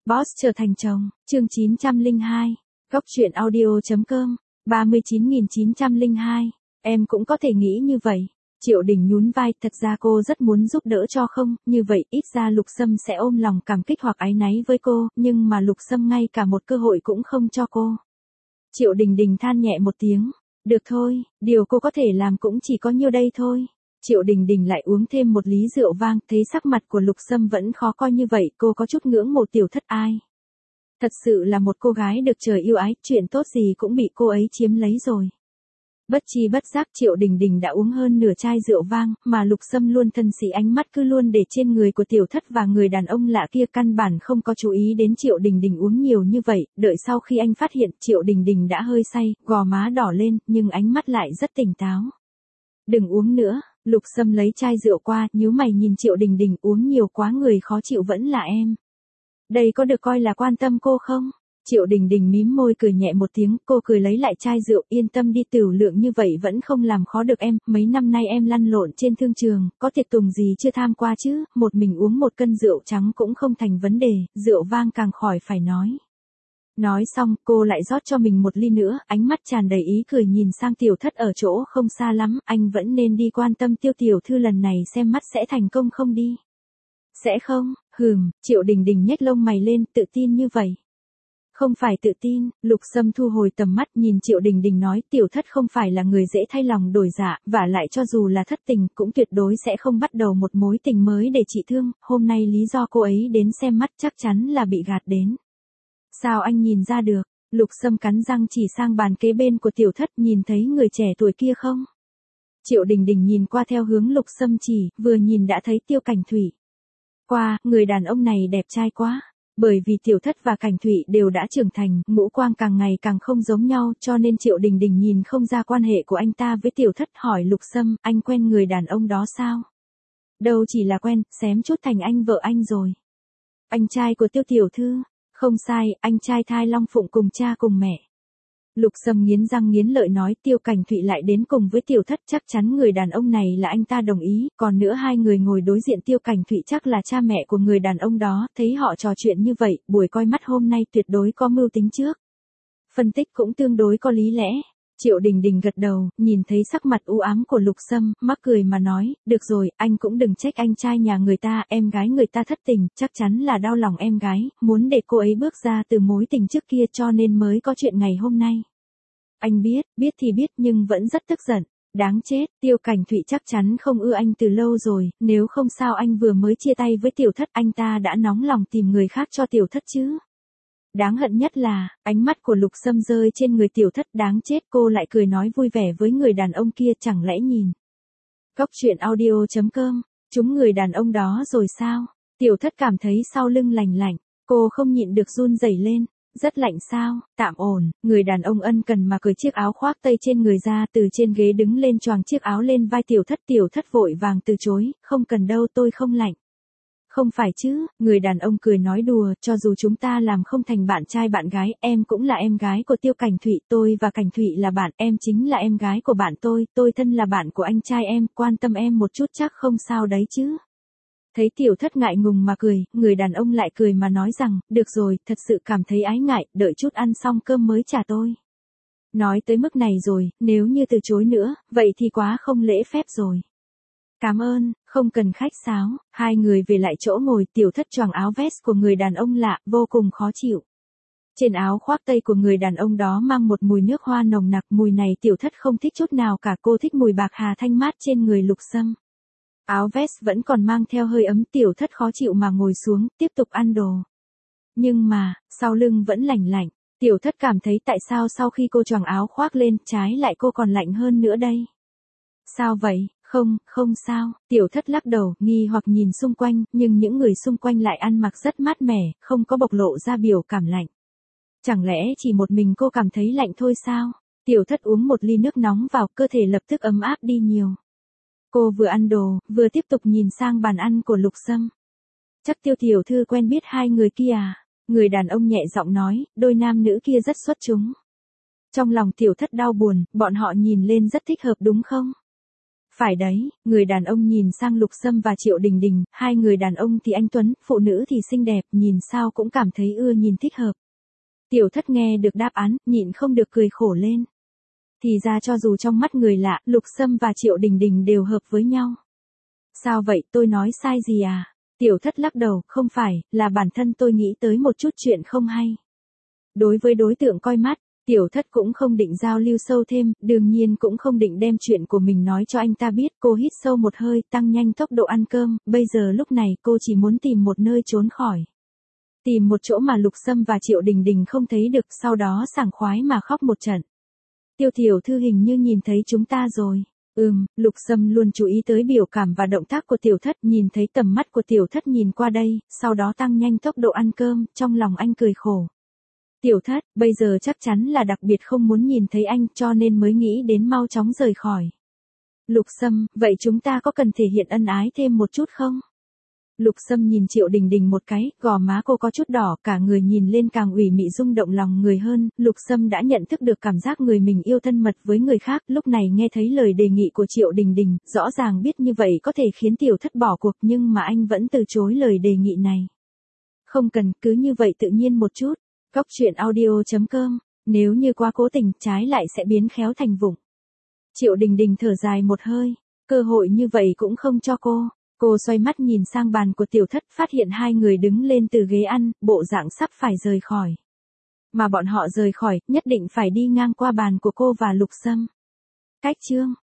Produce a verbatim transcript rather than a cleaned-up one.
Boss trở thành chồng, chương chín trăm lẻ hai, góc truyện audio.com, ba mươi chín nghìn chín trăm lẻ hai, em cũng có thể nghĩ như vậy. Triệu Đình nhún vai, thật ra cô rất muốn giúp đỡ cho không, như vậy ít ra Lục Sâm sẽ ôm lòng cảm kích hoặc áy náy với cô, nhưng mà Lục Sâm ngay cả một cơ hội cũng không cho cô. Triệu Đình Đình than nhẹ một tiếng, được thôi, điều cô có thể làm cũng chỉ có nhiêu đây thôi. Triệu Đình Đình lại uống thêm một ly rượu vang, thấy sắc mặt của Lục Sâm vẫn khó coi như vậy, cô có chút ngưỡng mộ Tiểu Thất ai. Thật sự là một cô gái được trời yêu ái, chuyện tốt gì cũng bị cô ấy chiếm lấy rồi. Bất chi bất giác Triệu Đình Đình đã uống hơn nửa chai rượu vang, mà Lục Sâm luôn thân sĩ ánh mắt cứ luôn để trên người của Tiểu Thất và người đàn ông lạ kia, căn bản không có chú ý đến Triệu Đình Đình uống nhiều như vậy, đợi sau khi anh phát hiện Triệu Đình Đình đã hơi say, gò má đỏ lên, nhưng ánh mắt lại rất tỉnh táo. Đừng uống nữa, Lục Sâm lấy chai rượu qua, nhíu mày nhìn Triệu Đình Đình, uống nhiều quá người khó chịu vẫn là em. Đây có được coi là quan tâm cô không? Triệu Đình Đình mím môi cười nhẹ một tiếng, cô cười lấy lại chai rượu, yên tâm đi, tửu lượng như vậy vẫn không làm khó được em, mấy năm nay em lăn lộn trên thương trường, có tiệc tùng gì chưa tham qua chứ, một mình uống một cân rượu trắng cũng không thành vấn đề, rượu vang càng khỏi phải nói. Nói xong, cô lại rót cho mình một ly nữa, ánh mắt tràn đầy ý cười nhìn sang Tiểu Thất ở chỗ không xa lắm, anh vẫn nên đi quan tâm Tiêu tiểu thư lần này xem mắt sẽ thành công không đi. Sẽ không, hừm, Triệu Đình Đình nhếch lông mày lên, tự tin như vậy. Không phải tự tin, Lục Sâm thu hồi tầm mắt nhìn Triệu Đình Đình nói, Tiểu Thất không phải là người dễ thay lòng đổi dạ, vả lại cho dù là thất tình cũng tuyệt đối sẽ không bắt đầu một mối tình mới để trị thương, hôm nay lý do cô ấy đến xem mắt chắc chắn là bị gạt đến. Sao anh nhìn ra được? Lục Sâm cắn răng chỉ sang bàn kế bên của Tiểu Thất, nhìn thấy người trẻ tuổi kia không? Triệu Đình Đình nhìn qua theo hướng Lục Sâm chỉ, vừa nhìn đã thấy Tiêu Cảnh Thủy. Qua, người đàn ông này đẹp trai quá. Bởi vì Tiểu Thất và Cảnh Thụy đều đã trưởng thành, ngũ quang càng ngày càng không giống nhau, cho nên Triệu Đình Đình nhìn không ra quan hệ của anh ta với Tiểu Thất, hỏi Lục Sâm, anh quen người đàn ông đó sao? Đâu chỉ là quen, xém chút thành anh vợ anh rồi. Anh trai của Tiêu tiểu thư? Không sai, anh trai thai Long Phụng cùng cha cùng mẹ. Lục Sâm nghiến răng nghiến lợi nói, Tiêu Cảnh Thụy lại đến cùng với Tiểu Thất, chắc chắn người đàn ông này là anh ta đồng ý, còn nữa hai người ngồi đối diện, Tiêu Cảnh Thụy chắc là cha mẹ của người đàn ông đó, thấy họ trò chuyện như vậy, buổi coi mắt hôm nay tuyệt đối có mưu tính trước. Phân tích cũng tương đối có lý lẽ. Triệu Đình Đình gật đầu, nhìn thấy sắc mặt u ám của Lục Sâm, mắc cười mà nói, được rồi, anh cũng đừng trách anh trai nhà người ta, em gái người ta thất tình, chắc chắn là đau lòng em gái, muốn để cô ấy bước ra từ mối tình trước kia cho nên mới có chuyện ngày hôm nay. Anh biết, biết thì biết nhưng vẫn rất tức giận, đáng chết, Tiêu Cảnh Thụy chắc chắn không ưa anh từ lâu rồi, nếu không sao anh vừa mới chia tay với Tiểu Thất anh ta đã nóng lòng tìm người khác cho Tiểu Thất chứ. Đáng hận nhất là, ánh mắt của Lục Sâm rơi trên người Tiểu Thất, đáng chết, cô lại cười nói vui vẻ với người đàn ông kia, chẳng lẽ nhìn. Góc truyện audio.com, chúng người đàn ông đó rồi sao? Tiểu Thất cảm thấy sau lưng lành lạnh, cô không nhịn được run rẩy lên, rất lạnh sao, tạm ổn, người đàn ông ân cần mà cởi chiếc áo khoác tây trên người ra, từ trên ghế đứng lên choàng chiếc áo lên vai Tiểu Thất, Tiểu Thất vội vàng từ chối, không cần đâu, tôi không lạnh. Không phải chứ, người đàn ông cười nói đùa, cho dù chúng ta làm không thành bạn trai bạn gái, em cũng là em gái của Tiêu Cảnh Thụy, tôi và Cảnh Thụy là bạn, em chính là em gái của bạn tôi, tôi thân là bạn của anh trai em, quan tâm em một chút chắc không sao đấy chứ. Thấy Tiểu Thất ngại ngùng mà cười, người đàn ông lại cười mà nói rằng, được rồi, thật sự cảm thấy ái ngại, đợi chút ăn xong cơm mới trả tôi. Nói tới mức này rồi, nếu như từ chối nữa, vậy thì quá không lễ phép rồi. Cảm ơn, không cần khách sáo, hai người về lại chỗ ngồi, Tiểu Thất choàng áo vest của người đàn ông lạ, vô cùng khó chịu. Trên áo khoác tây của người đàn ông đó mang một mùi nước hoa nồng nặc, mùi này Tiểu Thất không thích chút nào cả, cô thích mùi bạc hà thanh mát trên người Lục Sâm. Áo vest vẫn còn mang theo hơi ấm, Tiểu Thất khó chịu mà ngồi xuống, tiếp tục ăn đồ. Nhưng mà, sau lưng vẫn lạnh lạnh, Tiểu Thất cảm thấy tại sao sau khi cô choàng áo khoác lên, trái lại cô còn lạnh hơn nữa đây. Sao vậy? Không, không sao, Tiểu Thất lắc đầu, nghi hoặc nhìn xung quanh, nhưng những người xung quanh lại ăn mặc rất mát mẻ, không có bộc lộ ra biểu cảm lạnh. Chẳng lẽ chỉ một mình cô cảm thấy lạnh thôi sao? Tiểu Thất uống một ly nước nóng vào, cơ thể lập tức ấm áp đi nhiều. Cô vừa ăn đồ, vừa tiếp tục nhìn sang bàn ăn của Lục Sâm. Chắc Tiêu tiểu thư quen biết hai người kia à? Người đàn ông nhẹ giọng nói, đôi nam nữ kia rất xuất chúng. Trong lòng Tiểu Thất đau buồn, bọn họ nhìn lên rất thích hợp đúng không? Phải đấy, người đàn ông nhìn sang Lục Sâm và Triệu Đình Đình, hai người đàn ông thì anh tuấn, phụ nữ thì xinh đẹp, nhìn sao cũng cảm thấy ưa nhìn thích hợp. Tiểu Thất nghe được đáp án, nhịn không được cười khổ lên. Thì ra cho dù trong mắt người lạ, Lục Sâm và Triệu Đình Đình đều hợp với nhau. Sao vậy, tôi nói sai gì à? Tiểu Thất lắc đầu, không phải, là bản thân tôi nghĩ tới một chút chuyện không hay. Đối với đối tượng coi mắt, Tiểu Thất cũng không định giao lưu sâu thêm, đương nhiên cũng không định đem chuyện của mình nói cho anh ta biết. Cô hít sâu một hơi, tăng nhanh tốc độ ăn cơm, bây giờ lúc này cô chỉ muốn tìm một nơi trốn khỏi. Tìm một chỗ mà Lục Sâm và Triệu Đình Đình không thấy được, sau đó sảng khoái mà khóc một trận. Tiêu tiểu thư hình như nhìn thấy chúng ta rồi. Ừm, Lục Sâm luôn chú ý tới biểu cảm và động tác của Tiểu Thất, nhìn thấy tầm mắt của Tiểu Thất nhìn qua đây, sau đó tăng nhanh tốc độ ăn cơm, trong lòng anh cười khổ. Tiểu Thất, bây giờ chắc chắn là đặc biệt không muốn nhìn thấy anh cho nên mới nghĩ đến mau chóng rời khỏi. Lục Sâm, vậy chúng ta có cần thể hiện ân ái thêm một chút không? Lục Sâm nhìn Triệu Đình Đình một cái, gò má cô có chút đỏ, cả người nhìn lên càng ủy mị rung động lòng người hơn. Lục Sâm đã nhận thức được cảm giác người mình yêu thân mật với người khác, lúc này nghe thấy lời đề nghị của Triệu Đình Đình, rõ ràng biết như vậy có thể khiến Tiểu Thất bỏ cuộc nhưng mà anh vẫn từ chối lời đề nghị này. Không cần, cứ như vậy tự nhiên một chút. Cóc truyện audio chấm com, nếu như quá cố tình, trái lại sẽ biến khéo thành vụng. Triệu Đình Đình thở dài một hơi, cơ hội như vậy cũng không cho cô. Cô xoay mắt nhìn sang bàn của Tiểu Thất, phát hiện hai người đứng lên từ ghế ăn, bộ dạng sắp phải rời khỏi. Mà bọn họ rời khỏi, nhất định phải đi ngang qua bàn của cô và Lục Sâm. Cách chương